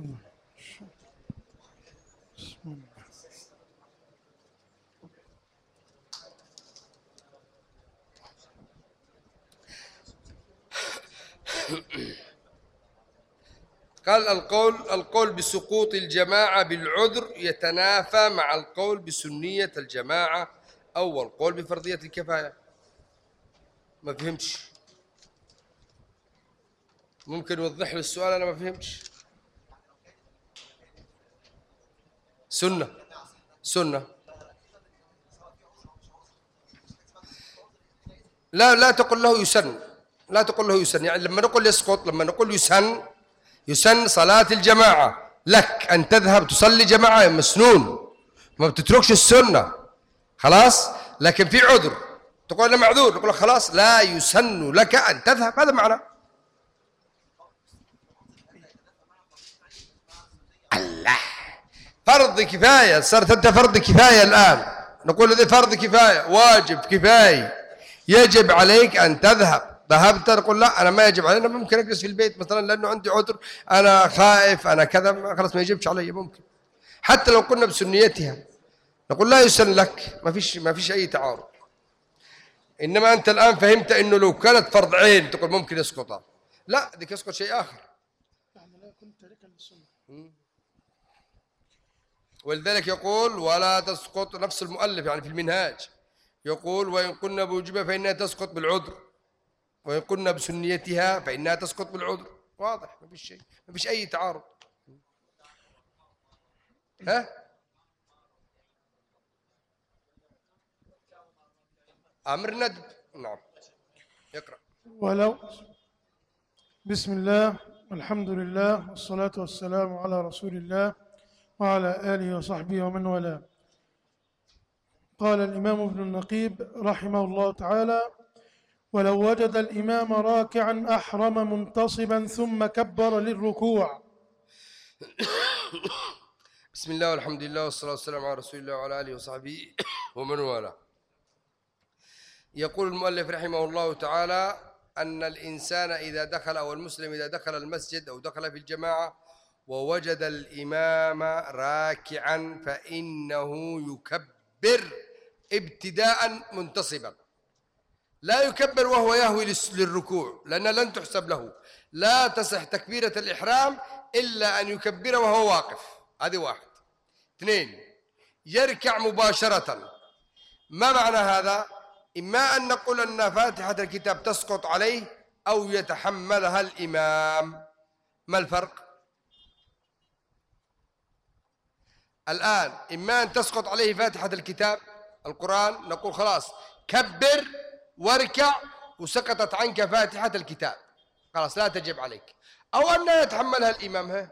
الله. بسم الله. قال القول بسقوط الجماعة بالعذر يتنافى مع القول بسنية الجماعة أو القول بفرضية الكفاية. ما فهمتش، ممكن يوضح لي السؤال؟ أنا ما فهمتش. سنة لا تقل له يسن، لا تقل له يسن. يعني لما نقول يسقط، لما نقول يسن صلاة الجماعة، لك أن تذهب تصلي جماعة مسنون، ما بتتركش السنة خلاص. لكن في عذر تقول أنا معذور، نقول خلاص لا يسن لك أن تذهب، هذا معنى. الله، فرض كفاية، صرت أنت فرض كفاية الآن. نقول هذا فرض كفاية، واجب كفاية، يجب عليك أن تذهب. ذهبت نقول لا أنا ما يجب علي، أنا ممكن أجلس في البيت مثلا لأنه عندي عذر، أنا خائف، أنا كذا، خلاص ما يجبش علي. ممكن حتى لو قلنا بسنيتها نقول لا يسن لك، ما فيش أي تعارض. إنما أنت الآن فهمت إنه لو كانت فرض عين تقول ممكن يسقط، لا ذيك يسقط شيء آخر. يعني لا يكون تاركا للسنة. ولذلك يقول ولا تسقط، نفس المؤلف يعني في المنهاج يقول وإن قلنا بوجوبها فإنها تسقط بالعذر، وإن قلنا بسنيتها فإنها تسقط بالعذر. واضح، ما فيش شيء، ما فيش أي تعارض. ها؟ أمر ندب. نعم، يقرأ. ولو. بسم الله والحمد لله والصلاة والسلام على رسول الله وعلى آله وصحبه ومن والاه. قال الإمام ابن النقيب رحمه الله تعالى: ولو وجد الإمام راكعا أحرم منتصبا ثم كبر للركوع. بسم الله والحمد لله والصلاة والسلام على رسول الله وعلى آله وصحبه ومن والاه. يقول المؤلف رحمه الله تعالى أن الإنسان إذا دخل، أو المسلم إذا دخل المسجد أو دخل في الجماعة ووجد الإمام راكعا فإنه يكبر ابتداء منتصبا، لا يكبر وهو يهوي للركوع لأن لن تحسب له، لا تصح تكبيرة الإحرام إلا أن يكبر وهو واقف. هذه واحد. اثنين، يركع مباشرة. ما معنى هذا؟ إما أن نقول أن فاتحة الكتاب تسقط عليه أو يتحملها الإمام. ما الفرق؟ الآن إما أن تسقط عليه فاتحة الكتاب القرآن، نقول خلاص كبر واركع وسقطت عنك فاتحة الكتاب، خلاص لا تجب عليك. أو أن يتحملها الإمام.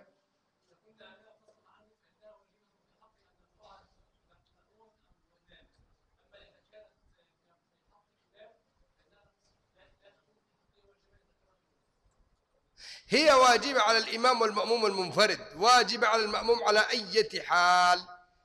هي واجبة على الإمام والمأموم والمنفرد، واجبة على المأموم على أي حال،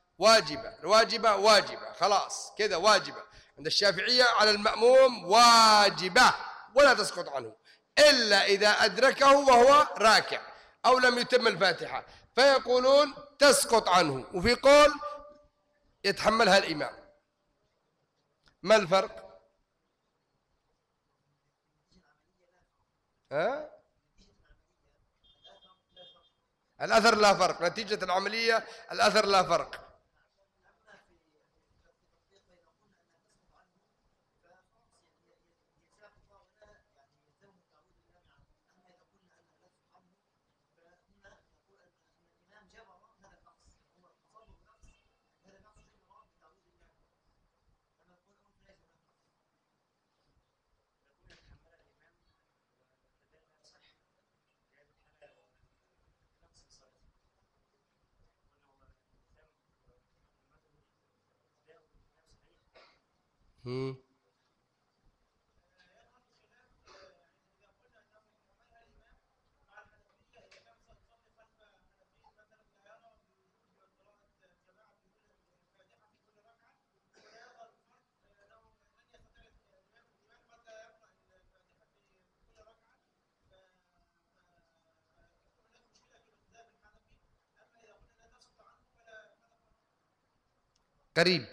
واجبة خلاص كذا واجبة. عند الشافعية على المأموم واجبة ولا تسقط عنه إلا إذا أدركه وهو راكع أو لم يتم الفاتحة، فيقولون تسقط عنه، وفي قول يتحملها الإمام. ما الفرق؟ الأثر لا فرق، نتيجة العملية الأثر لا فرق. قريب.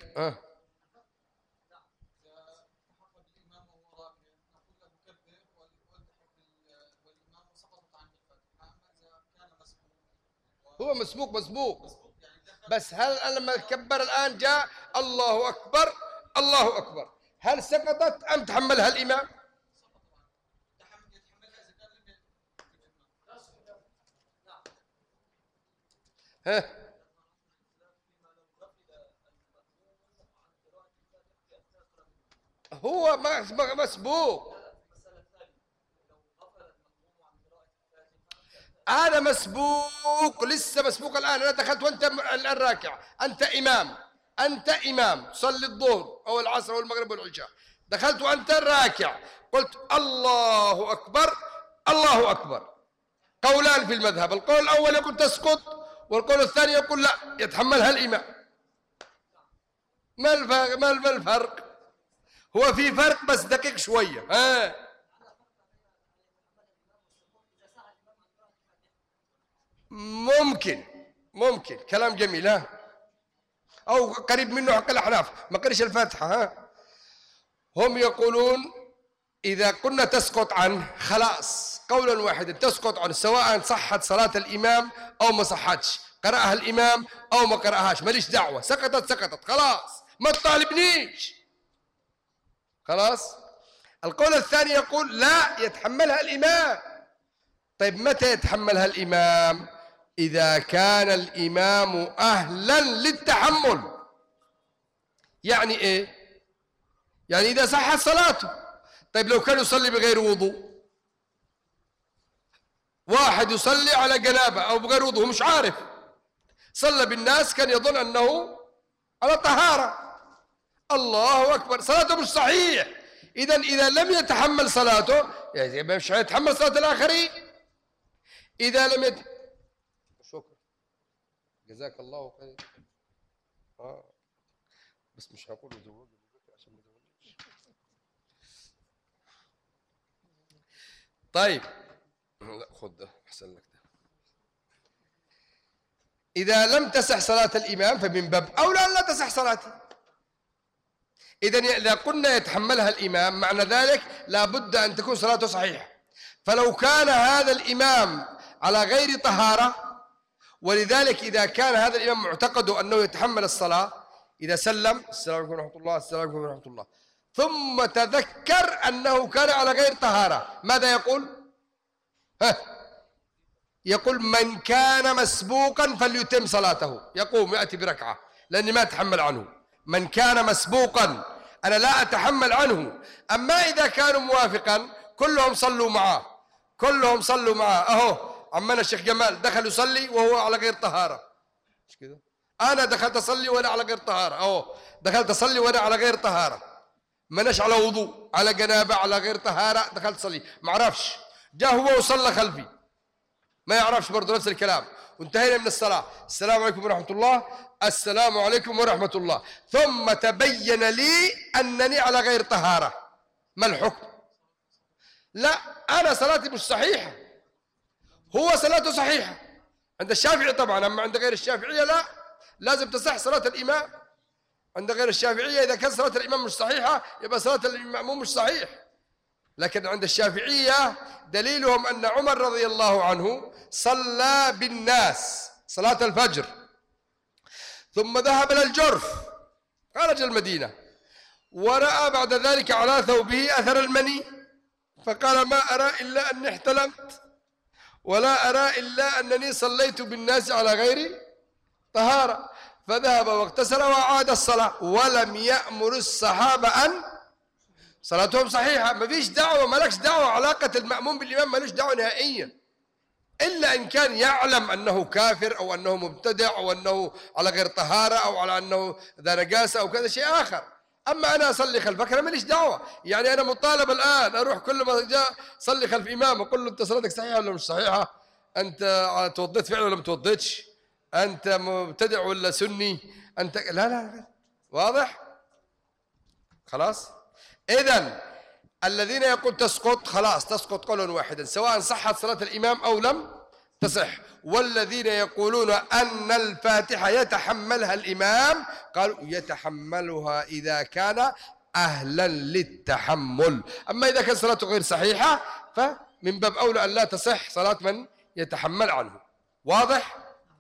هو مسبوق. بس هل أنا لما كبر الآن جاء الله أكبر الله أكبر، هل سقطت أم تحملها الإمام؟ هو مسبوق. أنا مسبوق، لسه مسبوق الآن. أنا دخلت وأنت الآن راكع. أنت إمام تصلي الظهر أو العصر أو المغرب والعشاء، دخلت وأنت راكع، قلت الله أكبر الله أكبر. قولان في المذهب، القول الأول يقول تسقط، والقول الثاني يقول لا يتحملها الإمام. ما الفرق؟ هو في فرق بس دقيق شوية. ممكن كلام جميل. أو قريب منه حق الأحناف ما قرش الفاتحة. هم يقولون إذا قلنا تسقط عنه خلاص قولا واحدا تسقط عنه، سواء صحت صلاة الإمام أو ما صحتش، قرأها الإمام أو ما قرأهاش، ماليش دعوة، سقطت خلاص، ما تطالبنيش خلاص. القول الثاني يقول لا يتحملها الإمام. طيب متى يتحملها الإمام؟ إذا كان الإمام أهلا للتحمل. يعني إيه؟ يعني إذا صحت صلاته. طيب لو كان يصلي بغير وضوء، واحد يصلي على جنابة أو بغير وضوء مش عارف، صلى بالناس كان يظن أنه على طهارة، الله أكبر، صلاته مش صحيح. إذا لم يتحمل صلاته، يعني مش هيتحمل صلاة الآخرين. إذا لم شكرا جزاك الله خير. بس مش هقول زوج عشان ما تزوجش. طيب لا خذ ده احسن لك ده. إذا لم تصح صلاة الإمام فمن باب أولى لا تصح صلاته. إذا قلنا يتحملها الإمام معنى ذلك لابد أن تكون صلاته صحيحة. فلو كان هذا الإمام على غير طهارة، ولذلك إذا كان هذا الإمام معتقده أنه يتحمل الصلاة، إذا سلم السلام عليكم ورحمة الله السلام عليكم ورحمة الله ثم تذكر أنه كان على غير طهارة، ماذا يقول؟ يقول من كان مسبوقا فليتم صلاته، يقوم يأتي بركعة لأني ما أتحمل عنه. من كان مسبوقا أنا لا أتحمل عنه. أما إذا كانوا موافقا كلهم صلوا معه. أهو عمنا الشيخ جمال دخل يصلي وهو على غير طهارة، مش كده؟ أنا دخلت أصلي وأنا على غير طهارة، أهو دخلت أصلي وأنا على غير طهارة، مناش على وضوء، على جنابة، على غير طهارة، دخلت أصلي ما عرفش، جاء هو وصلى خلفي ما يعرفش برضه نفس الكلام، وانتهينا من الصلاة، السلام عليكم ورحمة الله، السلام عليكم ورحمة الله، ثم تبين لي أنني على غير طهارة، ما الحكم؟ لا أنا صلاتي مش صحيحة، هو صلاته صحيحة عند الشافعي طبعا، أما عند غير الشافعية لا، لازم تصح صلاة الإمام. عند غير الشافعية إذا كانت صلاة الإمام مش صحيحة يبقى صلاة المأموم مش صحيح. لكن عند الشافعية دليلهم أن عمر رضي الله عنه صلى بالناس صلاة الفجر ثم ذهب إلى الجرف خارج المدينة ورأى بعد ذلك على ثوبه أثر المني، فقال ما أرى إلا أني احتلمت ولا أرى إلا أنني صليت بالناس على غير طهارة، فذهب واغتسل وأعاد الصلاة، ولم يأمر الصحابة أن صلاتهم صحيحة. ما فيش دعوة، مالكش دعوة، علاقة المأموم بالإمام مالوش دعوة نهائيا، إلا إن كان يعلم أنه كافر أو أنه مبتدع أو أنه على غير طهارة أو على أنه ذا نجاسة أو كذا شيء آخر. أما أنا أصلي خلفك أنا ماليش دعوة، يعني أنا مطالب الآن أروح كل ما جاء صلي خلف إمام أقول له أنت صلاتك صحيحة ولا مش صحيحة؟ أنت توضيت فعلا ولا ما توضيتش؟ أنت مبتدع ولا سني؟ أنت لا واضح؟ خلاص؟ إذن الذين يقول تسقط خلاص تسقط قولا واحدا سواء صحت صلاة الإمام أو لم تصح. والذين يقولون أن الفاتحة يتحملها الإمام قالوا يتحملها إذا كان أهلا للتحمل. أما إذا كانت صلاته غير صحيحة فمن باب أولى أن لا تصح صلاة من يتحمل عنه. واضح؟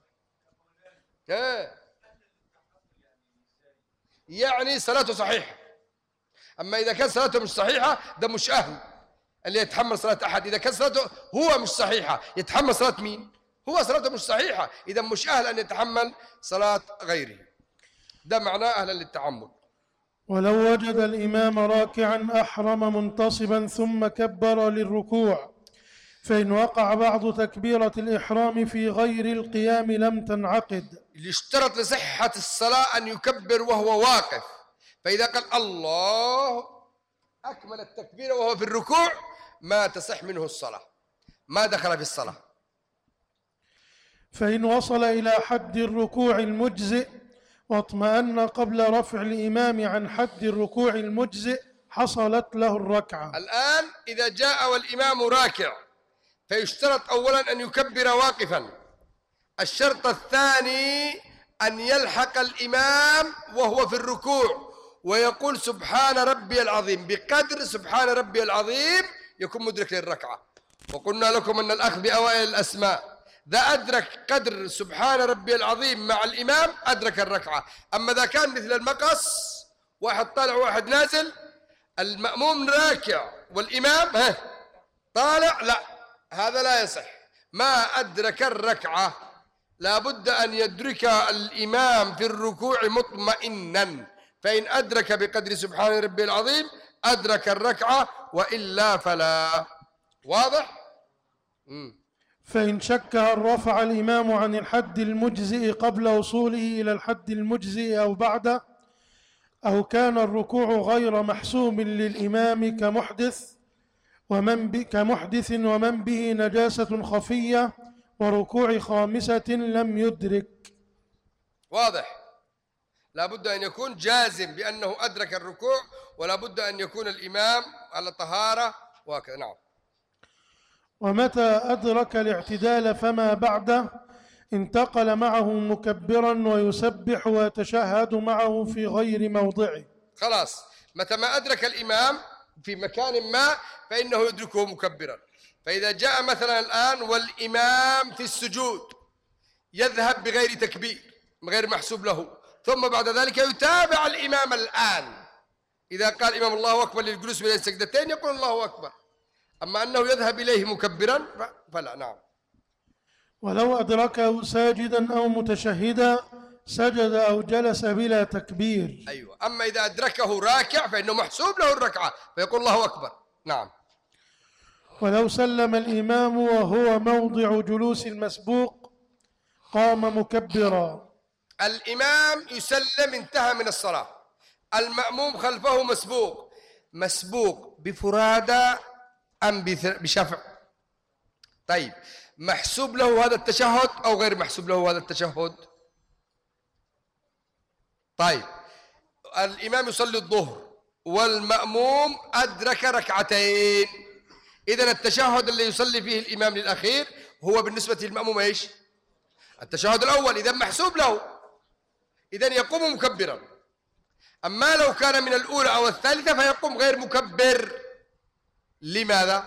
يعني صلاته صحيحة. أما إذا كان صلاته مش صحيحة ده مش أهل اللي يتحمل صلاة أحد. إذا كان صلاته هو مش صحيحة يتحمل صلاة مين؟ هو صلاته مش صحيحة، إذا مش أهل أن يتحمل صلاة غيره. ده معناه أهلا للتحمل. ولو وجد الإمام راكعا أحرم منتصبا ثم كبر للركوع، فإن وقع بعض تكبيرة الإحرام في غير القيام لم تنعقد. اللي اشترط لصحة الصلاة أن يكبر وهو واقف، فإذا قال الله أكمل التكبير وهو في الركوع ما تصح منه الصلاة، ما دخل في الصلاة. فإن وصل إلى حد الركوع المجزئ واطمأن قبل رفع الإمام عن حد الركوع المجزئ حصلت له الركعة. الآن إذا جاء والإمام راكع فيشترط أولا أن يكبر واقفا. الشرط الثاني أن يلحق الإمام وهو في الركوع ويقول سبحان ربي العظيم، بقدر سبحان ربي العظيم يكون مدرك للركعة. وقلنا لكم أن الأخذ بأوائل الأسماء ذا أدرك قدر سبحان ربي العظيم مع الإمام أدرك الركعة. أما إذا كان مثل المقص واحد طالع وواحد نازل، المأموم راكع والإمام طالع، لا هذا لا يصح، ما أدرك الركعة. لا بد أن يدرك الإمام في الركوع مطمئنا، فإن أدرك بقدر سبحان ربي العظيم أدرك الركعة وإلا فلا. واضح؟ فإن شك هل رفع الإمام عن الحد المجزئ قبل وصوله إلى الحد المجزئ أو بعده، أو كان الركوع غير محسوب للإمام كمحدث ومن به نجاسة خفية وركوع خامسة لم يدرك. واضح؟ لا بد أن يكون جازم بأنه أدرك الركوع، ولا بد أن يكون الإمام على طهارة وكذا. نعم. ومتى أدرك الاعتدال فما بعده انتقل معه مكبرا ويسبح ويتشهد معه في غير موضعه. خلاص، متى ما أدرك الإمام في مكان ما فإنه يدركه مكبرا. فإذا جاء مثلا الآن والإمام في السجود يذهب بغير تكبير غير محسوب له، ثم بعد ذلك يتابع الإمام الآن. إذا قال الإمام الله أكبر للجلوس بين السجدتين يقول الله أكبر، أما أنه يذهب إليه مكبرا فلا. نعم. ولو أدركه ساجدا أو متشهدا سجد أو جلس بلا تكبير. أيوة. أما إذا أدركه راكع فإنه محسوب له الركعة فيقول الله أكبر. نعم. ولو سلم الإمام وهو موضع جلوس المسبوق قام مكبرا. الإمام يسلم انتهى من الصلاة، المأموم خلفه مسبوق بفرادى أم بشفع؟ طيب، محسوب له هذا التشهد أو غير محسوب له هذا التشهد؟ طيب، الإمام يصلي الظهر والمأموم أدرك ركعتين، إذن التشهد اللي يصلي فيه الإمام للأخير هو بالنسبة للمأموم إيش؟ التشهد الأول، إذن محسوب له، إذن يقوم مكبرا. أما لو كان من الأولى أو الثالثة فيقوم غير مكبر. لماذا؟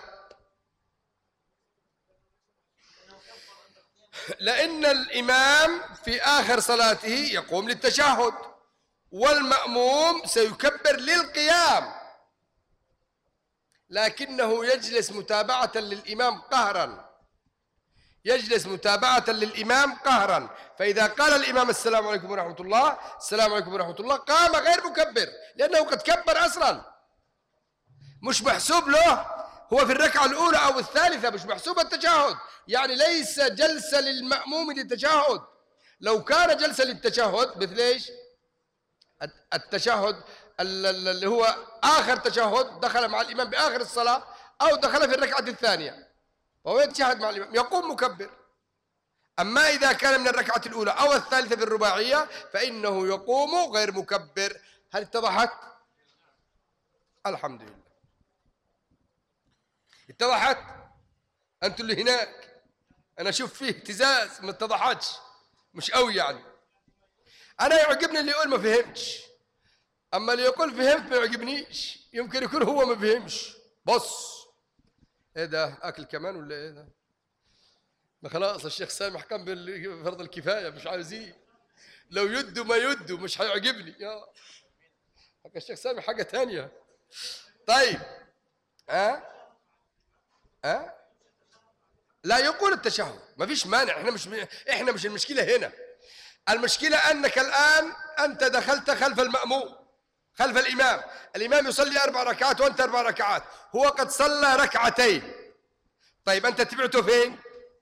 لأن الإمام في آخر صلاته يقوم للتشهد والمأموم سيكبر للقيام، لكنه يجلس متابعة للإمام قهرا، يجلس متابعة للإمام قهرا. فإذا قال الإمام السلام عليكم ورحمة الله، السلام عليكم ورحمة الله، قام غير مكبر لأنه قد كبر أصلا، مش محسوب له، هو في الركعة الأولى أو الثالثة مش محسوب التشهد، يعني ليس جلسة للمأموم للتشهد. لو كان جلسة للتشهد مثل إيش؟ التشهد اللي هو آخر تشهد دخل مع الإمام بآخر الصلاة أو دخل في الركعة الثانية فهو يتشهد مع الإمام يقوم مكبر. أما إذا كان من الركعة الأولى أو الثالثة في الرباعية فإنه يقوم غير مكبر. هل اتضحت؟ الحمد لله اتضحت. أنتم اللي هناك أنا أشوف فيه اهتزاز ما اتضحتش، مش قوي يعني. أنا يعجبني اللي يقول ما فهمتش، أما اللي يقول فهمت ما يعجبنيش. يمكن يكون هو ما فهمش. بص إيه ده، أكل كمان ولا إيه ده؟ ما خلاص الشيخ سامح كان بفرض الكفاية، مش عايزين. لو يدوا ما يدوا مش هيعجبني. يا الشيخ سامح حاجة تانية. طيب لا يقول التشهد ما فيش مانع. احنا مش المشكلة هنا. المشكلة أنك الآن أنت دخلت خلف المأموم، خلف الإمام. الإمام يصلي 4 ركعات وأنت 4 ركعات، هو قد صلى 2 ركعات. طيب أنت تبعته فين؟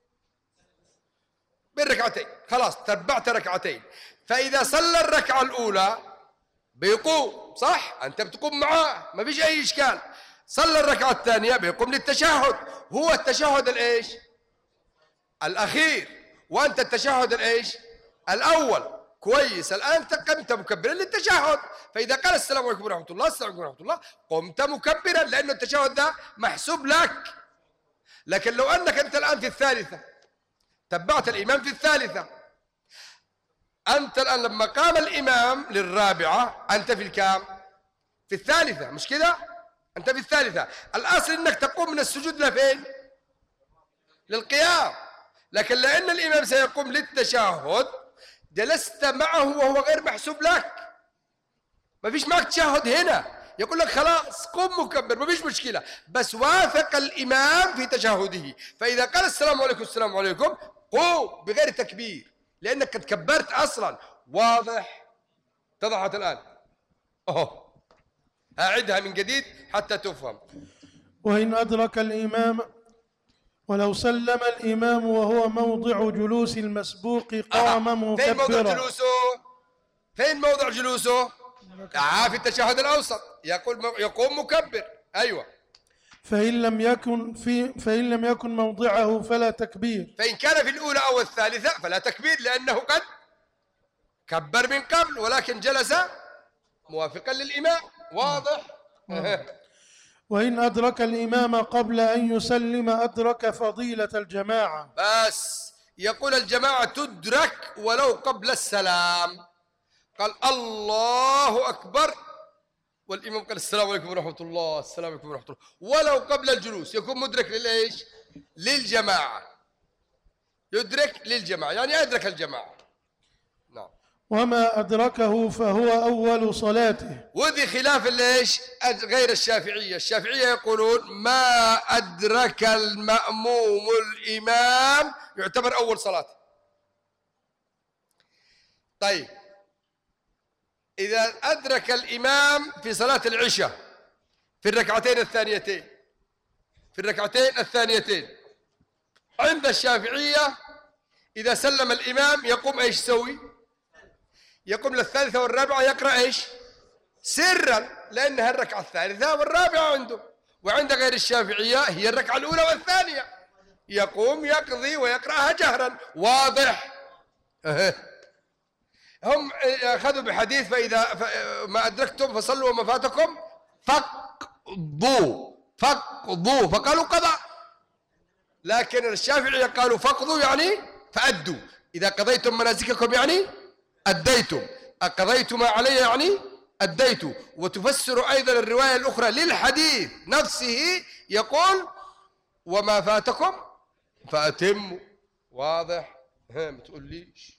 بالركعتين. خلاص تبعت 2 ركعات. فإذا صلى الركعة الأولى بيقوم، صح؟ أنت بتقوم معاه ما فيش أي إشكال. صلى الركعة الثانية بيقوم للتشهد. هو التشهد الإيش؟ الأخير، وأنت التشهد الإيش؟ الأول. كويس. الآن قمت مكبرا للتشهد، فإذا قال السلام عليكم ورحمة الله، السلام عليكم ورحمة الله، قمت مكبرا، لأن التشهد ده محسوب لك. لكن لو أنك أنت الآن في الثالثة تبعت الإمام في الثالثة، أنت الآن لما قام الإمام للرابعة أنت في الكام؟ في الثالثة، مش كده؟ أنت في الثالثة. الأصل أنك تقوم من السجود لفين؟ للقيام. لكن لأن الإمام سيقوم للتشهد جلست معه وهو غير محسوب لك، ما فيش معك تشهد هنا. يقول لك خلاص قم مكبر ما فيش مشكلة، بس وافق الإمام في تشهده. فإذا قال السلام عليكم السلام عليكم قم بغير تكبير، لأنك قد كبرت أصلا. واضح؟ اتضحت الآن؟ أعدها من جديد حتى تفهم. وإن أدرك الإمام ولو سلم الإمام وهو موضع جلوس المسبوق قام مكبرا. فين موضع جلوسه؟ فين موضع جلوسه؟ في التشهد الأوسط يقوم مكبر. أيوة. فإن لم يكن موضعه فلا تكبير. فإن كان في الأولى أو الثالثة فلا تكبير، لأنه قد كبر من قبل ولكن جلس موافقا للإمام. واضح؟ وإن أدرك الإمام قبل أن يسلم أدرك فضيلة الجماعة. بس يقول الجماعة تدرك ولو قبل السلام. قال الله أكبر والإمام قال السلام عليكم ورحمة الله، السلام عليكم ورحمة الله، ولو قبل الجلوس يكون مدرك للإيش؟ للجماعة. يدرك للجماعة يعني أدرك الجماعة. نعم. وما أدركه فهو أول صلاته. وذي خلاف الإيش؟ غير الشافعية. الشافعية يقولون ما أدرك المأموم الإمام يعتبر أول صلاة. طيب إذا أدرك الإمام في صلاة العشاء في الركعتين الثانيتين عند الشافعية إذا سلم الإمام يقوم إيش يسوي؟ يقوم للثالثة والرابعة يقرأ إيش؟ سرا، لأنها الركعة الثالثة والرابعة عنده. وعند غير الشافعية هي الركعة الأولى والثانية، يقوم يقضي ويقرأها جهرا. واضح؟ هم أخذوا بحديث فإذا ما أدركتم فصلوا وما فاتكم فقضوا، فقالوا قضاء. لكن الشافعية قالوا فقضوا يعني فأدوا. إذا قضيتم مناسككم يعني أديتم، قضيت ما علي يعني أديت. وتفسر أيضا الرواية الأخرى للحديث نفسه يقول وما فاتكم فأتموا. واضح؟ ما تقوليش.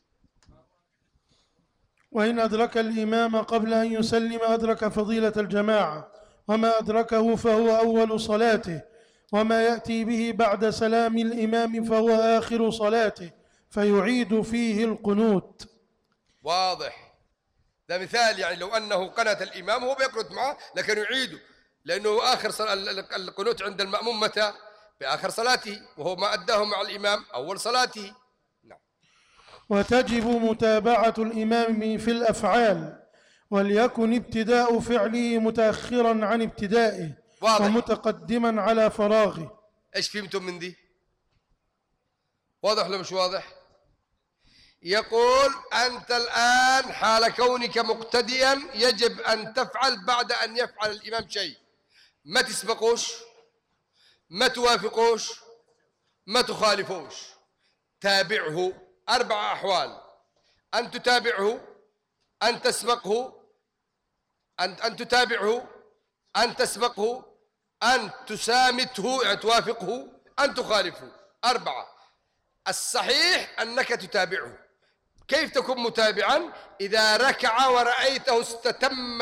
وإن أدرك الإمام قبل أن يسلم أدرك فضيلة الجماعة. وما أدركه فهو أول صلاته، وما يأتي به بعد سلام الإمام فهو آخر صلاته فيعيد فيه القنوت. واضح؟ ده مثال. يعني لو أنه قنت الإمام هو بيقنت معه لكن يعيده، لأنه آخر القنوت عند المأموم متى؟ بآخر صلاته، وهو ما أداه مع الإمام أول صلاته. نعم. وتجب متابعة الإمام في الأفعال، وليكن ابتداء فعله متأخرا عن ابتدائه ومتقدما على فراغه. إيش فهمتم من دي؟ واضح ولا مش واضح؟ يقول أنت الآن حال كونك مقتديا يجب أن تفعل بعد أن يفعل الإمام شيء، ما تسبقوش، ما توافقوش، ما تخالفوش. تابعه. 4 أحوال: أن تتابعه، أن تسبقه، أن تتابعه، أن تسبقه، أن تسامته يعني توافقه، أن تخالفه. 4. الصحيح أنك تتابعه. كيف تكون متابعا؟ إذا ركع ورأيته استتم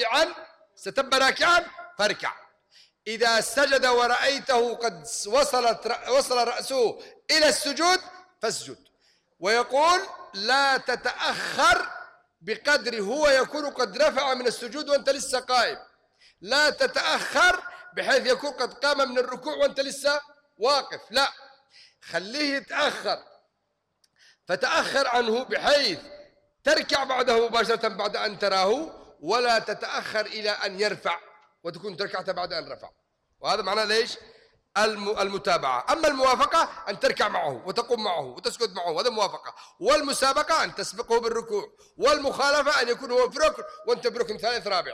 راكعا فاركع. إذا سجد ورأيته قد وصل رأسه إلى السجود فاسجد. ويقول لا تتأخر بقدر هو يكون قد رفع من السجود وأنت لسه قائم، لا تتأخر بحيث يكون قد قام من الركوع وأنت لسه واقف، لا، خليه يتأخر، فتأخر عنه بحيث تركع بعده مباشرة بعد أن تراه، ولا تتأخر إلى أن يرفع وتكون تركعت بعد أن رفع. وهذا معناه ليش؟ المتابعة. أما الموافقة أن تركع معه وتقوم معه وتسجد معه، هذا موافقة. والمسابقة أن تسبقه بالركوع. والمخالفة أن يكون هو في ركن وأنت بركن ثالث رابع.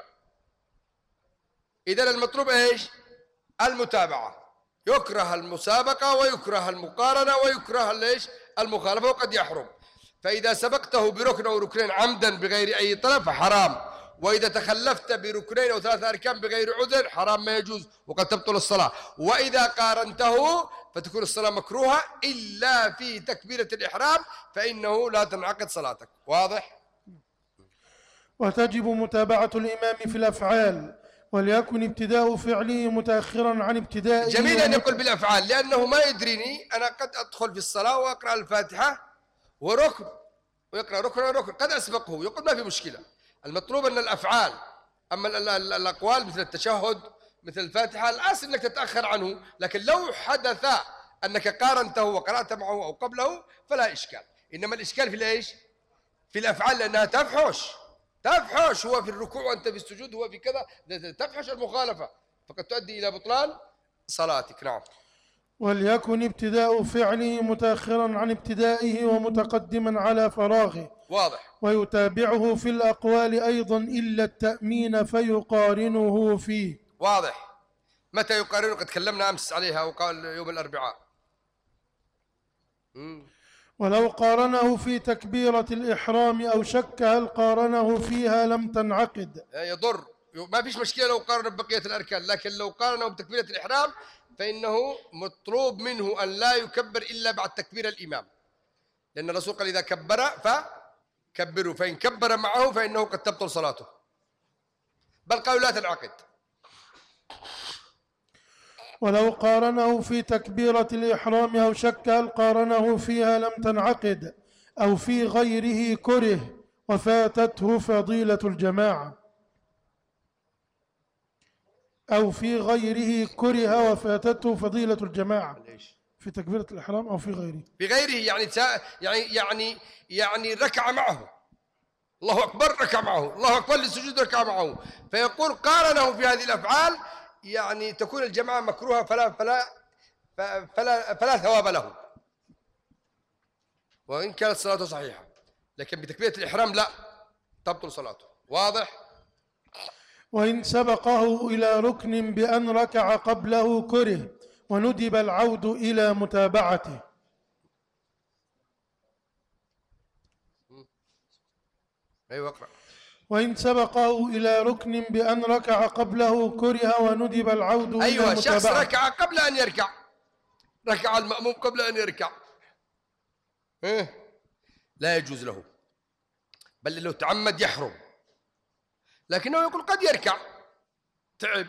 إذن المطلوب إيش؟ المتابعة. يكره المسابقة ويكره المقارنة ويكره ليش؟ المخالفة، وقد يحرم. فإذا سبقته بركن أو ركنين عمدا بغير أي طلب فحرام، وإذا تخلفت بركنين أو 3 أركان بغير عذر حرام، ما يجوز وقد تبطل الصلاة. وإذا قارنته فتكون الصلاة مكروهة إلا في تكبيرة الإحرام، فإنه لا تنعقد صلاتك. واضح؟ وتجب متابعة الإمام في الأفعال، وليكن ابتداء فعله متأخرا عن ابتدائه. جميل أن يقول بالأفعال، لأنه ما يدريني أنا قد أدخل في الصلاة وأقرأ الفاتحة وركن ويقرأ ركن وركن، قد أسبقه، يقول ما في مشكلة. المطلوب أن الأفعال، أما الأقوال مثل التشهد مثل الفاتحة الأصل أنك تتأخر عنه، لكن لو حدث أنك قارنته وقرأت معه أو قبله فلا إشكال. إنما الإشكال في الإيش؟ في الأفعال، لأنها تفحش هو في الركوع وأنت في السجود، هو في كذا، تفحش المخالفة، فقد تؤدي إلى بطلان صلاتك. نعم. وليكن ابتداء فعله متأخرا عن ابتدائه ومتقدما على فراغه. واضح. ويتابعه في الأقوال أيضا إلا التأمين فيقارنه فيه. واضح. متى يقارنه؟ قد تكلمنا أمس عليها وقال يوم الأربعاء. ولو قارنه في تكبيرة الإحرام أو شك هل قارنه فيها لم تنعقد. يضر، ما فيش مشكلة لو قارن ببقية الأركان، لكن لو قارنه بتكبيرة الإحرام فإنه مطلوب منه أن لا يكبر إلا بعد تكبير الإمام، لأن الرسول قال إذا كبر فكبروا، فإن كبر معه فإنه قد تبطل صلاته، بل قالوا لا تنعقد. ولو قارنه في تكبيرة الإحرام أو شك هل قارنه فيها لم تنعقد، أو في غيره كره وفاتته فضيلة الجماعة، أو في غيره كره وفاتته فضيلة الجماعة في تكبيرة الإحرام أو في غيره. في غيره يعني ركع معه، الله أكبر ركع معه، الله أكبر للسجود ركع معه، فيقول قارنه في هذه الأفعال، يعني تكون الجماعة مكروهة فلا ثواب له، وإن كانت صلاته صحيحة، لكن بتكبيرة الإحرام لا، تبطل صلاته. واضح؟ وإن سبقه إلى ركن بأن ركع قبله كره وندب العود إلى متابعته. أيوة اقرأ. وإن سبقه إلى ركن بأن ركع قبله كره وندب العود إلى أيوة، متابعته. شخص ركع قبل أن يركع، ركع المأموم قبل أن يركع، لا يجوز له، بل لو تعمد يحرم، لكنه يقول قد يركع، تعب،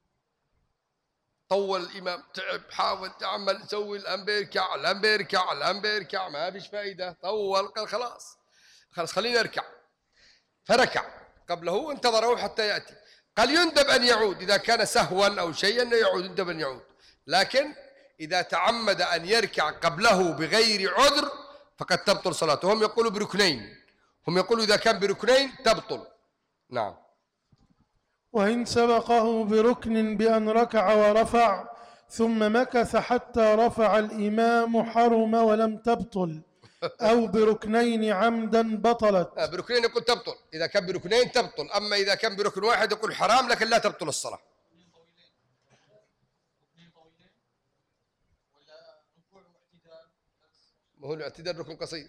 طول الإمام، تعب، حاول، تعمل، سوي، الآن بيركع، ما فيش فائدة، طول، قال خلاص خلينا نركع، فركع قبله وانتظره حتى يأتي. قال يندب أن يعود إذا كان سهوا أو شيئا يندب أن يعود، لكن إذا تعمد أن يركع قبله بغير عذر فقد تبطل صلاته. هم يقولوا بركنين، هم يقولوا إذا كان بركنين تبطل. نعم. وإن سبقه بركن بأن ركع ورفع ثم مكث حتى رفع الإمام حرم ولم تبطل، أو بركنين عمدا بطلت. بركنين يقول تبطل، إذا كان بركنين تبطل، أما إذا كان بركن واحد يقول حرام لكن لا تبطل الصلاة. ما هو الاعتدال ركن قصير.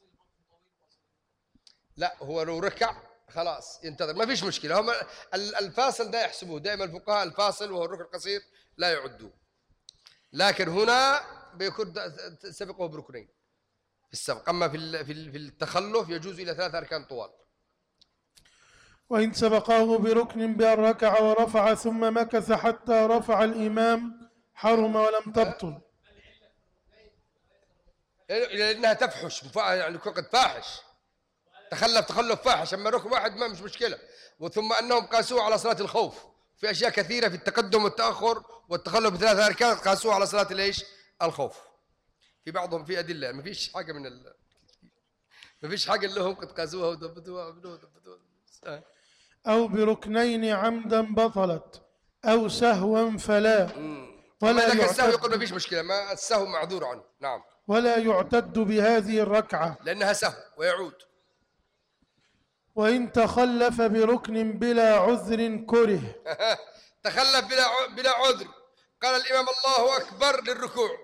لا هو لو ركع خلاص ينتظر ما فيش مشكلة. هم الفاصل ده يحسبوه دائما الفقهاء، الفاصل وهو الركن القصير لا يعدوه، لكن هنا بيكون سبقه بركنين في السبق. أما في التخلف يجوز إلى 3 أركان طوال. وإن سبقه بركن بأن ركع ورفع ثم مكث حتى رفع الإمام حرم ولم تبطل. لأنها تفحش يعني قد فاحش، تخلف فاحش. أما ركن واحد ما مش مشكلة. وثم أنهم قاسوه على صلاة الخوف في أشياء كثيرة في التقدم والتأخر والتخلف ب3 أركان قاسوه على صلاة الإيش؟ الخوف. في بعضهم في أدلة ما فيش حاجة ما فيش حاجة اللي هم قد قاسوها وضبطوها. أو بركنين عمدا بطلت أو سهوا فلا. ولا لك السهو يقول ما فيش مشكلة، ما السهو معذور عنه. نعم. ولا يعتد بهذه الركعة لأنها سهو ويعود. وإن تخلف بركن بلا عذر كره. تخلف بلا عذر. قال الإمام الله أكبر للركوع،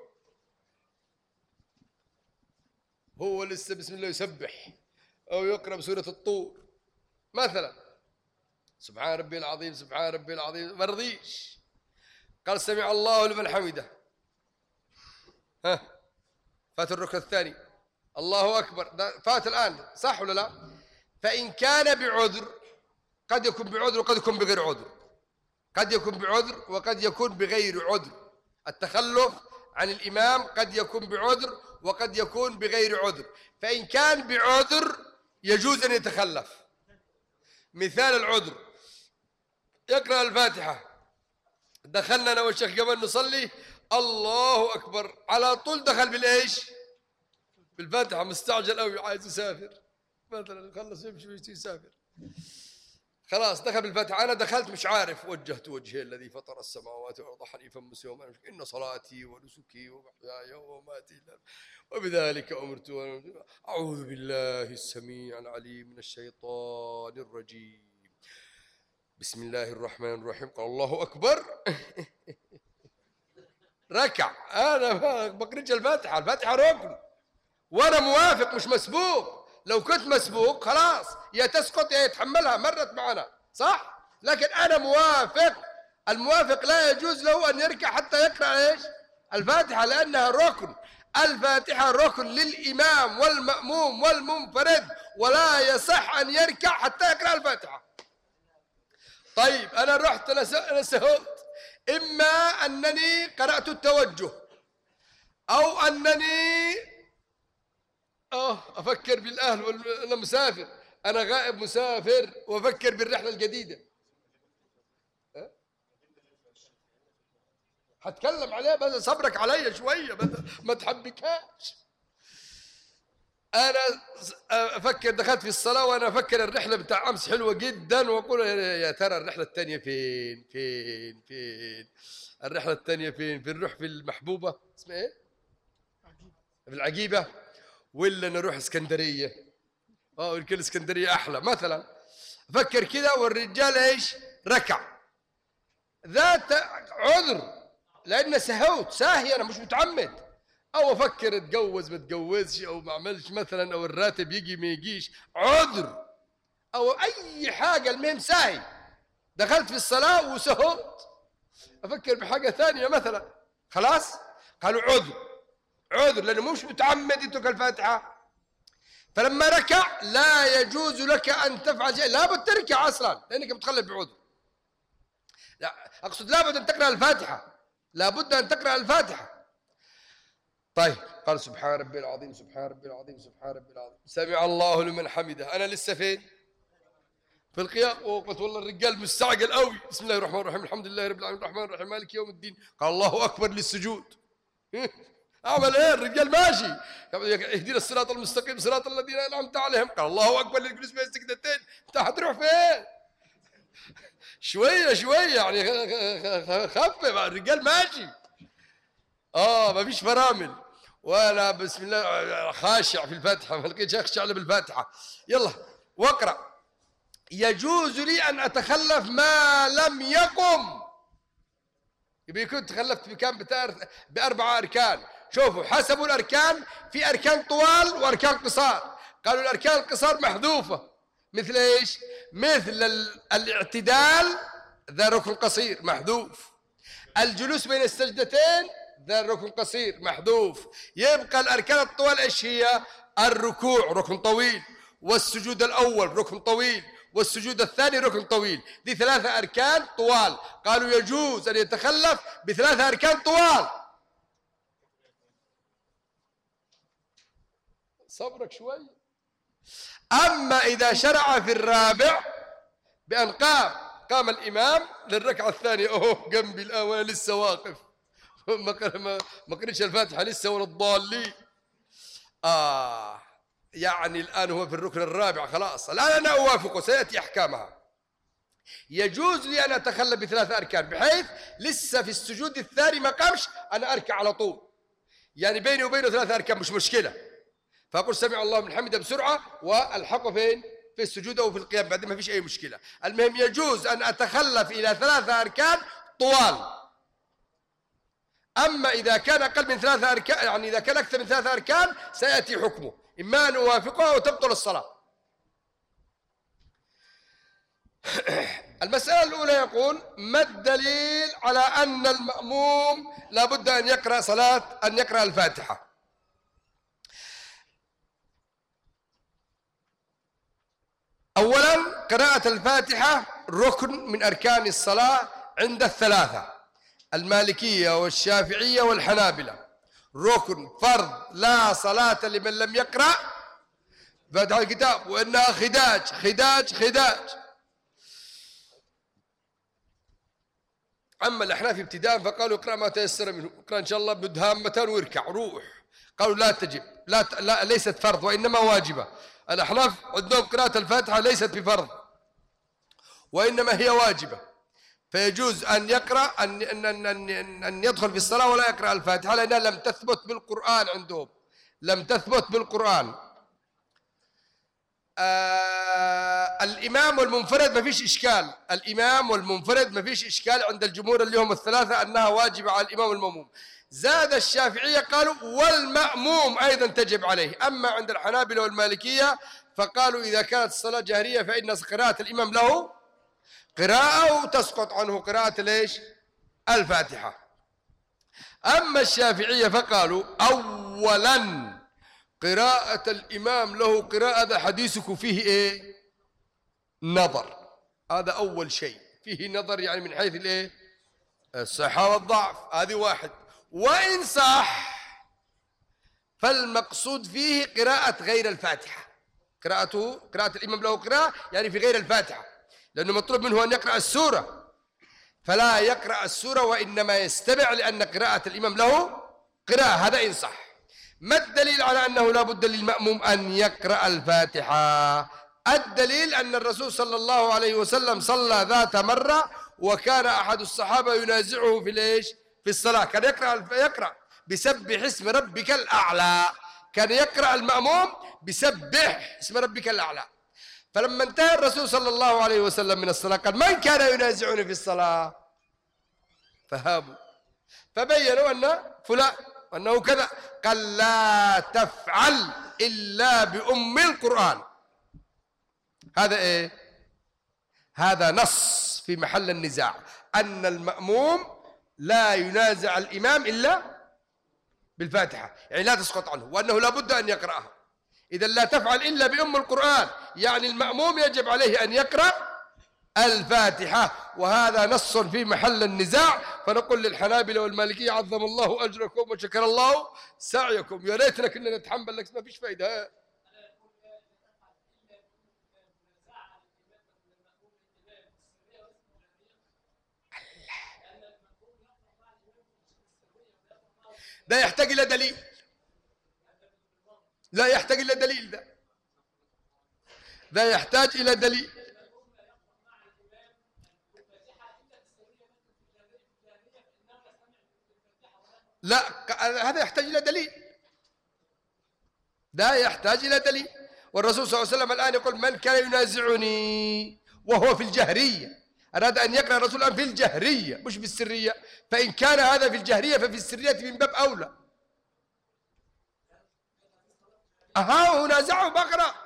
هو لسه بسم الله يسبح أو يقرأ بسورة الطور مثلا، سبحان ربي العظيم سبحان ربي العظيم، ما رضيش. قال سمع الله لمن حمده، فات الركن الثاني الله أكبر، فات الآن صح ولا لا؟ فإن كان بعذر، قد يكون بعذر وقد يكون بغير عذر، قد يكون بعذر وقد يكون بغير عذر. التخلف عن الإمام قد يكون بعذر وقد يكون بغير عذر. فإن كان بعذر يجوز أن يتخلف. مثال العذر: يقرأ الفاتحة، دخلنا أنا والشيخ قبل نصلي الله أكبر، على طول دخل بالإيش؟ بالفاتحة، مستعجل أوي عايز يسافر مثلا، خلص يمشي يسافر، خلاص دخل بالفاتحة. أنا دخلت مش عارف، وجهت وجهي الذي فطر السماوات والأرض حنيفا مسلما إن صلاتي ونسكي ومحياي ومماتي وبذلك أمرت. أعوذ بالله السميع العليم من الشيطان الرجيم، بسم الله الرحمن الرحيم. قال الله أكبر. ركع. أنا ما بقرأ الفاتحة، الفاتحة ركن وأنا موافق مش مسبوق. لو كنت مسبوق خلاص يا تسقط يا يتحملها، مرت معنا صح، لكن أنا موافق. الموافق لا يجوز له أن يركع حتى يقرأ إيش؟ الفاتحة، لأنها ركن. الفاتحة ركن للإمام والمأموم والمنفرد، ولا يصح أن يركع حتى يقرأ الفاتحة. طيب أنا رحت، أنا سهوت، إما أنني قرأت التوجه أو أنني أفكر بالأهل أنا مسافر، أنا غائب مسافر وأفكر بالرحلة الجديدة. هتكلم عليها بس صبرك علي شوية، ما تحبكهاش. أنا أفكر، دخلت في الصلاة وأنا أفكر الرحلة بتاع أمس حلوة جدا، وأقول يا ترى الرحلة الثانية فين الرحلة الثانية فين؟ بنروح في المحبوبة اسمها إيه؟ في العجيبة، ولا نروح اسكندرية؟ يمكن اسكندرية أحلى مثلا. أفكر كذا والرجال إيش؟ ركع. ذات عذر لأن سهوت، ساهي، أنا مش متعمد. أو أفكر أتجوز ما أتجوزش، أو ما أعملش مثلا، أو الراتب يجي ما يجيش، عذر أو أي حاجة، المهم ساهي. دخلت في الصلاة وسهوت، أفكر بحاجة ثانية مثلا، خلاص قالوا عذر لأنه مش متعمد يترك الفاتحة. فلما ركع لا يجوز لك أن تفعل شيء، لابد تركع أصلا لأنك متخلف بعذر. لا أقصد لابد أن تقرأ الفاتحة، لابد أن تقرأ الفاتحة. طيب قال سبحان ربي العظيم سبحان ربي العظيم سبحان ربي العظيم، سمع الله لمن حمده. أنا لسه فين؟ في القيام. وقلت والله الرجال مستعجل قوي. بسم الله الرحمن الرحيم الحمد لله رب العالمين الرحمن الرحيم مالك يوم الدين. قال الله أكبر للسجود. أعمل إيه؟ الرجال ماشي. اهدنا الصراط المستقيم صراط الذين أنعمت عليهم. قال الله أكبر للجلوس بين السجدتين. أنت هتروح فين؟ شوية يعني، خفف. الرجال ماشي، ما فيش فرامل. وأنا بسم الله خاشع في الفاتحة، ما لقيتش أخشع إلا بالفاتحة. يلا واقرأ. يجوز لي أن أتخلف ما لم يقم. يبقى كنت تخلفت بكم؟ ب4 أركان. شوفوا حسبوا الأركان، في أركان طوال وأركان قصار. قالوا الأركان القصار محذوفة، مثل إيش؟ مثل الاعتدال ذا ركن قصير محذوف، الجلوس بين السجدتين ذا ركن قصير محذوف. يبقى الأركان الطوال إيش هي؟ الركوع ركن طويل، والسجود الأول ركن طويل، والسجود الثاني ركن طويل. دي 3 أركان طوال. قالوا يجوز أن يتخلف ب3 أركان طوال. صبرك شوي. أما إذا شرع في الرابع بأن قام الإمام للركعة الثانية، أوه جنبي الآن وأنا لسه واقف ما قريتش الفاتحة لسه ولا الضالين. يعني الآن هو في الركن الرابع خلاص، الآن أنا أوافقه، سيأتي أحكامها. يجوز لي أن أتخلى ب3 أركان، بحيث لسه في السجود الثاني ما قامش، أنا أركع على طول، يعني بيني وبينه 3 أركان مش مشكلة، فأقول سمع الله من حمده بسرعة وألحقه فين؟ في السجود أو في القيام، بعدين ما فيش أي مشكلة. المهم يجوز أن أتخلف إلى 3 أركان طوال. أما إذا كان أقل من 3 أركان، يعني إذا كان أكثر من 3 أركان سيأتي حكمه، إما أن أوافقه أو تبطل الصلاة. المسألة الأولى يقول: ما الدليل على أن المأموم لابد أن يقرأ الفاتحة؟ أولا قراءة الفاتحة ركن من أركان الصلاة عند ال3، المالكية والشافعية والحنابلة، ركن فرض لا صلاة لمن لم يقرأ فاتحة الكتاب، وإنها خداج. أما الأحناف ابتداء فقالوا اقرأ ما تيسر منه، اقرأ إن شاء الله بدهامة واركع روح. قالوا لا تجب، لا ليست فرض وإنما واجبة. الأحناف عندهم قراءة الفاتحة ليست بفرض وإنما هي واجبة، فيجوز أن يقرأ أن يدخل في الصلاة ولا يقرأ الفاتحة، لأنها لم تثبت بالقرآن عندهم، لم تثبت بالقرآن. الإمام والمنفرد ما فيش إشكال، الإمام والمنفرد ما فيش إشكال عند الجمهور اللي هم ال3 أنها واجبة على الإمام والمأموم. زاد الشافعية قالوا والمأموم أيضا تجب عليه. أما عند الحنابلة والمالكية فقالوا إذا كانت الصلاة جهرية فإن قراءة الإمام له قراءة وتسقط عنه قراءة ليش؟ الفاتحة. أما الشافعية فقالوا أولا قراءة الإمام له قراءة، هذا حديثك فيه إيه؟ نظر، هذا أول شيء فيه نظر، يعني من حيث الإيه؟ الصحة والضعف، هذه واحد. وإن صح فالمقصود فيه قراءة غير الفاتحة، قراءة الإمام له قراءة يعني في غير الفاتحة، لأنه مطلوب منه أن يقرأ السورة، فلا يقرأ السورة وإنما يستمع، لأن قراءة الإمام له قراءة، هذا إن صح. ما الدليل على أنه لا بد للمأموم أن يقرأ الفاتحة؟ الدليل أن الرسول صلى الله عليه وسلم صلى ذات مرة وكان أحد الصحابة ينازعه في ليش؟ في الصلاة، كان يقرأ بسبح اسم ربك الأعلى، كان يقرأ المأموم بسبح اسم ربك الأعلى. فلما انتهى الرسول صلى الله عليه وسلم من الصلاة قال: من كان ينازعني في الصلاة؟ فهابوا، فبينوا أن فلان أنه كذا، قال: لا تفعل إلا بأم القرآن. هذا إيه؟ هذا نص في محل النزاع، أن المأموم لا ينازع الإمام إلا بالفاتحة، يعني لا تسقط عنه، وأنه لا بد أن يقرأها. إذا لا تفعل إلا بأم القرآن، يعني المأموم يجب عليه أن يقرأ الفاتحة، وهذا نص في محل النزاع. فنقول للحنابلة والمالكية عظم الله أجركم وشكر الله سعيكم، يا ريتنا كنا نتحمل، لك ما فيش فايدة. ده يحتاج إلى دليل، لا يحتاج إلى دليل، ده يحتاج إلى دليل. لا، هذا يحتاج إلى دليل، ده يحتاج إلى دليل. والرسول صلى الله عليه وسلم الآن يقول: من كان ينازعني وهو في الجهرية، أراد أن يقرأ الرسول الآن في الجهرية مش في السرية، فإن كان هذا في الجهرية ففي السرية من باب أولى. ونازعه بقرأ.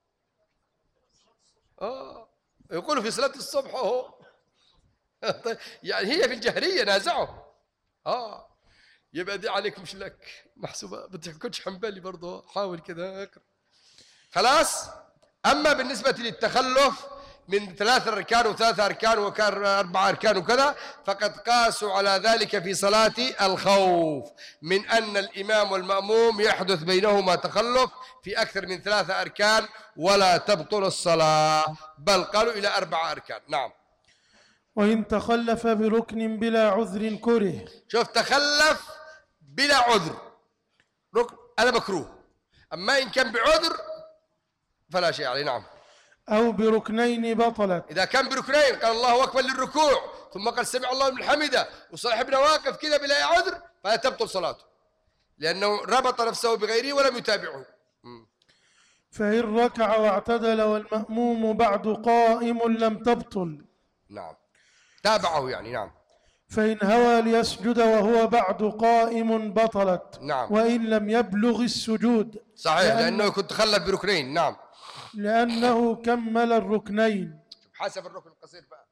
يقولوا في صلاة الصبح اهو. يعني هي في الجهرية نازعه. يبقى دي عليك مش لك محسوبة. بتحكوش حنبلي برضه، حاول كده اقرأ خلاص. أما بالنسبة للتخلف من 3 أركان و3 أركان وكان 4 أركان وكذا، فقد قاسوا على ذلك في صلاة الخوف، من أن الإمام والمأموم يحدث بينهما تخلف في أكثر من 3 أركان ولا تبطل الصلاة، بل قالوا إلى 4 أركان. نعم. وإن تخلف بركن بلا عذر كره. شوف، تخلف بلا عذر ركن أنا مكروه، أما إن كان بعذر فلا شيء عليه. نعم. أو بركنين بطلت. إذا كان بركنين قال الله أكبر للركوع ثم قال سمع الله لمن حمده وصاحبنا واقف كذا بلا عذر فلا تبطل صلاته، لأنه ربط نفسه بغيره ولم يتابعه. فإن ركع واعتدل والمأموم بعد قائم لم تبطل. نعم، تابعه يعني. نعم. فإن هوى ليسجد وهو بعد قائم بطلت. نعم. وإن لم يبلغ السجود. صحيح، لأنه كنت تخلف بركنين. نعم. لأنه كمل الركنين. حسب الركن القصير بقى.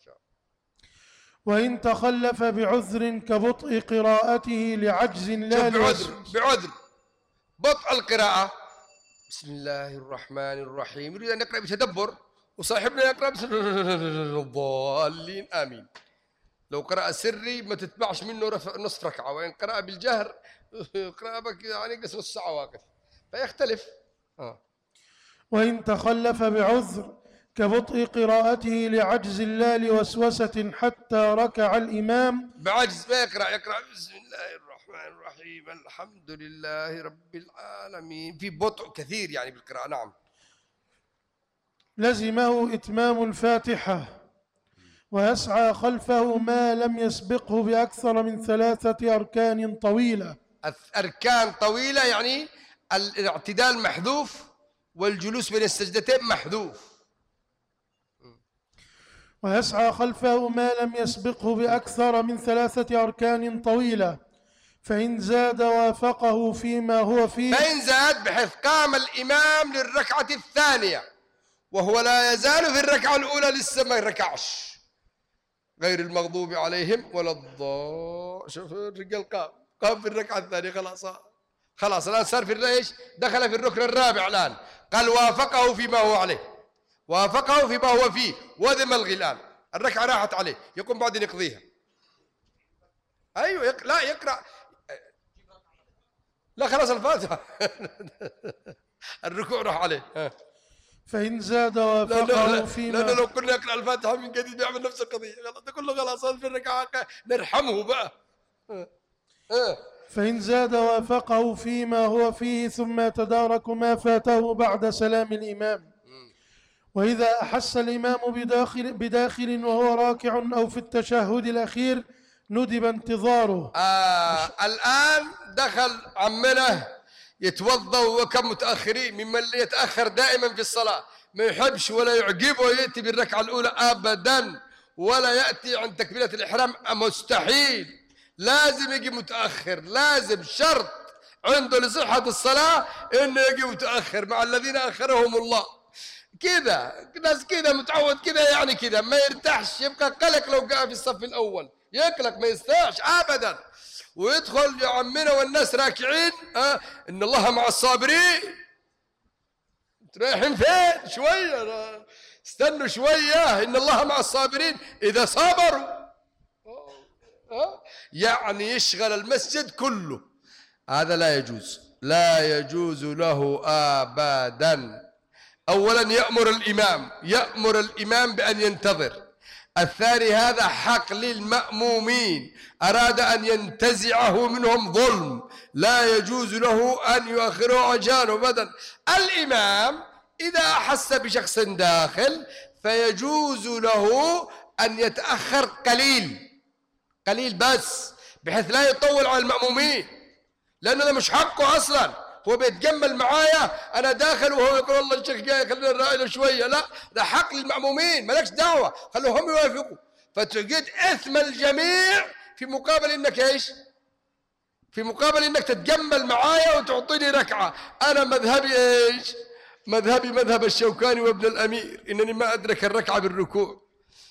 وإن تخلف بعذر كبطء قراءته لعجز لا بعذر بطء القراءة، بسم الله الرحمن الرحيم، يريد أن يقرأ بتدبر وصاحبنا يقرأ الضالين آمين. لو قرأ سري ما تتبعش منه نصف ركعة، وإن قرأ بالجهر قرأ يعني قصر نص ساعة واقف، فيختلف. وإن تخلف بعذر كبطء قراءته لعجز لا لوسوسة حتى ركع الإمام. بعجز ما يقرأ بسم الله الرحمن الرحيم الحمد لله رب العالمين، في بطء كثير يعني بالقراءة. نعم. لزمه إتمام الفاتحة ويسعى خلفه ما لم يسبقه بأكثر من 3 أركان طويلة. أركان طويلة يعني الاعتدال محذوف والجلوس بين السجدتين محذوف. ويسعى خلفه ما لم يسبقه بأكثر من 3 أركان طويلة، فإن زاد وافقه فيما هو فيه. فإن زاد بحيث قام الإمام للركعة الثانية وهو لا يزال في الركعة الأولى لسه ما ركعش، غير المغضوب عليهم ولا شوف الرجال قام في الركعة الثانية، خلاص الآن صار في الريش، دخل في الركن الرابع الآن، قال وافقه فيما هو عليه، وافقه فيما هو فيه، وهذا ملغي الآن، الركعة راحت عليه، يقوم بعدين يقضيها. أيوه لا يقرأ، لا خلاص الفاتحة. الركوع راح عليه. فإن زاد وافقه فيما، لأنه لو كنا يقرأ الفاتحة من جديد بيعمل نفس القضية، كله خلاص في الركعة نرحمه بقى. فإن زاد وافقه فيما هو فيه ثم يتدارك ما فاته بعد سلام الإمام. وإذا أحس الإمام بداخل وهو راكع أو في التشهد الأخير ندب انتظاره. الآن دخل عمنا يتوضأ وكم متأخرين، ممن يتأخر دائما في الصلاة، ما يحبش ولا يعجبه يأتي بالركعة الأولى أبدا، ولا يأتي عند تكبيرة الإحرام، مستحيل، لازم يجي متأخر، لازم شرط عنده لصحة الصلاة إنه يجي متأخر مع الذين أخرهم الله. كذا ناس كذا متعود كذا، يعني كذا ما يرتاحش، يبقى قلق لو جاء في الصف الأول، يقلق ما يستاهش أبدا، ويدخل يا عمنا والناس راكعين. إن الله مع الصابرين. رايحين فين؟ شوية استنوا شوية، إن الله مع الصابرين إذا صبروا. يعني يشغل المسجد كله، هذا لا يجوز، لا يجوز له أبدا. أولا يأمر الإمام بأن ينتظر. الثاني هذا حق للمأمومين، أراد أن ينتزعه منهم ظلم، لا يجوز له أن يؤخره عجانه أبدا. الإمام إذا أحس بشخص داخل فيجوز له أن يتأخر قليل بس، بحيث لا يطول على المأمومين، لأنه ده مش حقه أصلا. هو بيتجمل معايا، أنا داخل وهو يقول الله الشيخ جاي خلينا نراقله شوية، لا، ده حق للمأمومين، مالكش دعوة، خلوهم يوافقوا، فتجد إثم الجميع في مقابل إنك إيش؟ في مقابل انك تتجمل معايا وتعطيني ركعة. انا مذهبي ايش؟ مذهبي مذهب الشوكاني وابن الامير، انني ما ادرك الركعة بالركوع.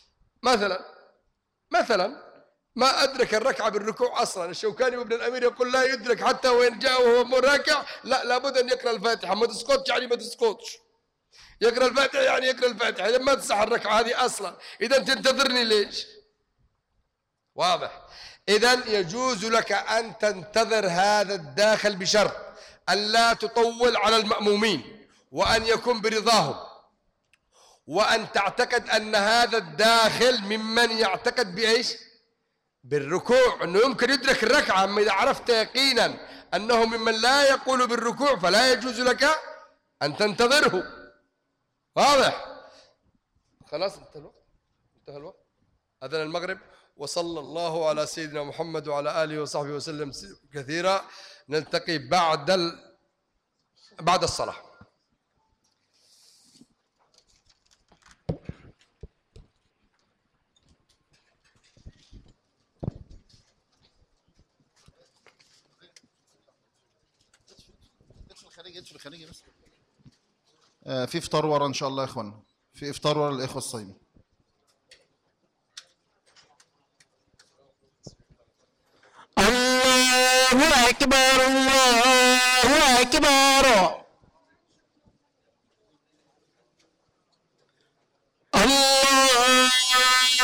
مثلا ما أدرك الركعة بالركوع أصلا. الشوكاني وابن الأمير يقول لا يدرك حتى وإن جاء وهو مراكع، لا، لابد أن يقرأ الفاتحة. ما تسقطش يعني ما تسقطش، يقرأ الفاتحة يعني يقرأ الفاتحة، إذا ما تصح الركعة هذه أصلا، إذا تنتظرني ليش؟ واضح؟ إذا يجوز لك أن تنتظر هذا الداخل بشرط أن لا تطول على المأمومين، وأن يكون برضاهم، وأن تعتقد أن هذا الداخل ممن يعتقد بإيش؟ بالركوع، أنه يمكن يدرك الركعة. أما إذا عرفت يقينا أنه ممن لا يقول بالركوع فلا يجوز لك أن تنتظره. واضح؟ خلاص انتهى الوقت. أذن المغرب. وصلى الله على سيدنا محمد وعلى آله وصحبه وسلم كثيرا. نلتقي بعد الصلاة. في افطار ورا ان شاء الله يا اخوانا، في افطار ورا الاخوه الصايمين. الله أكبر الله أكبر.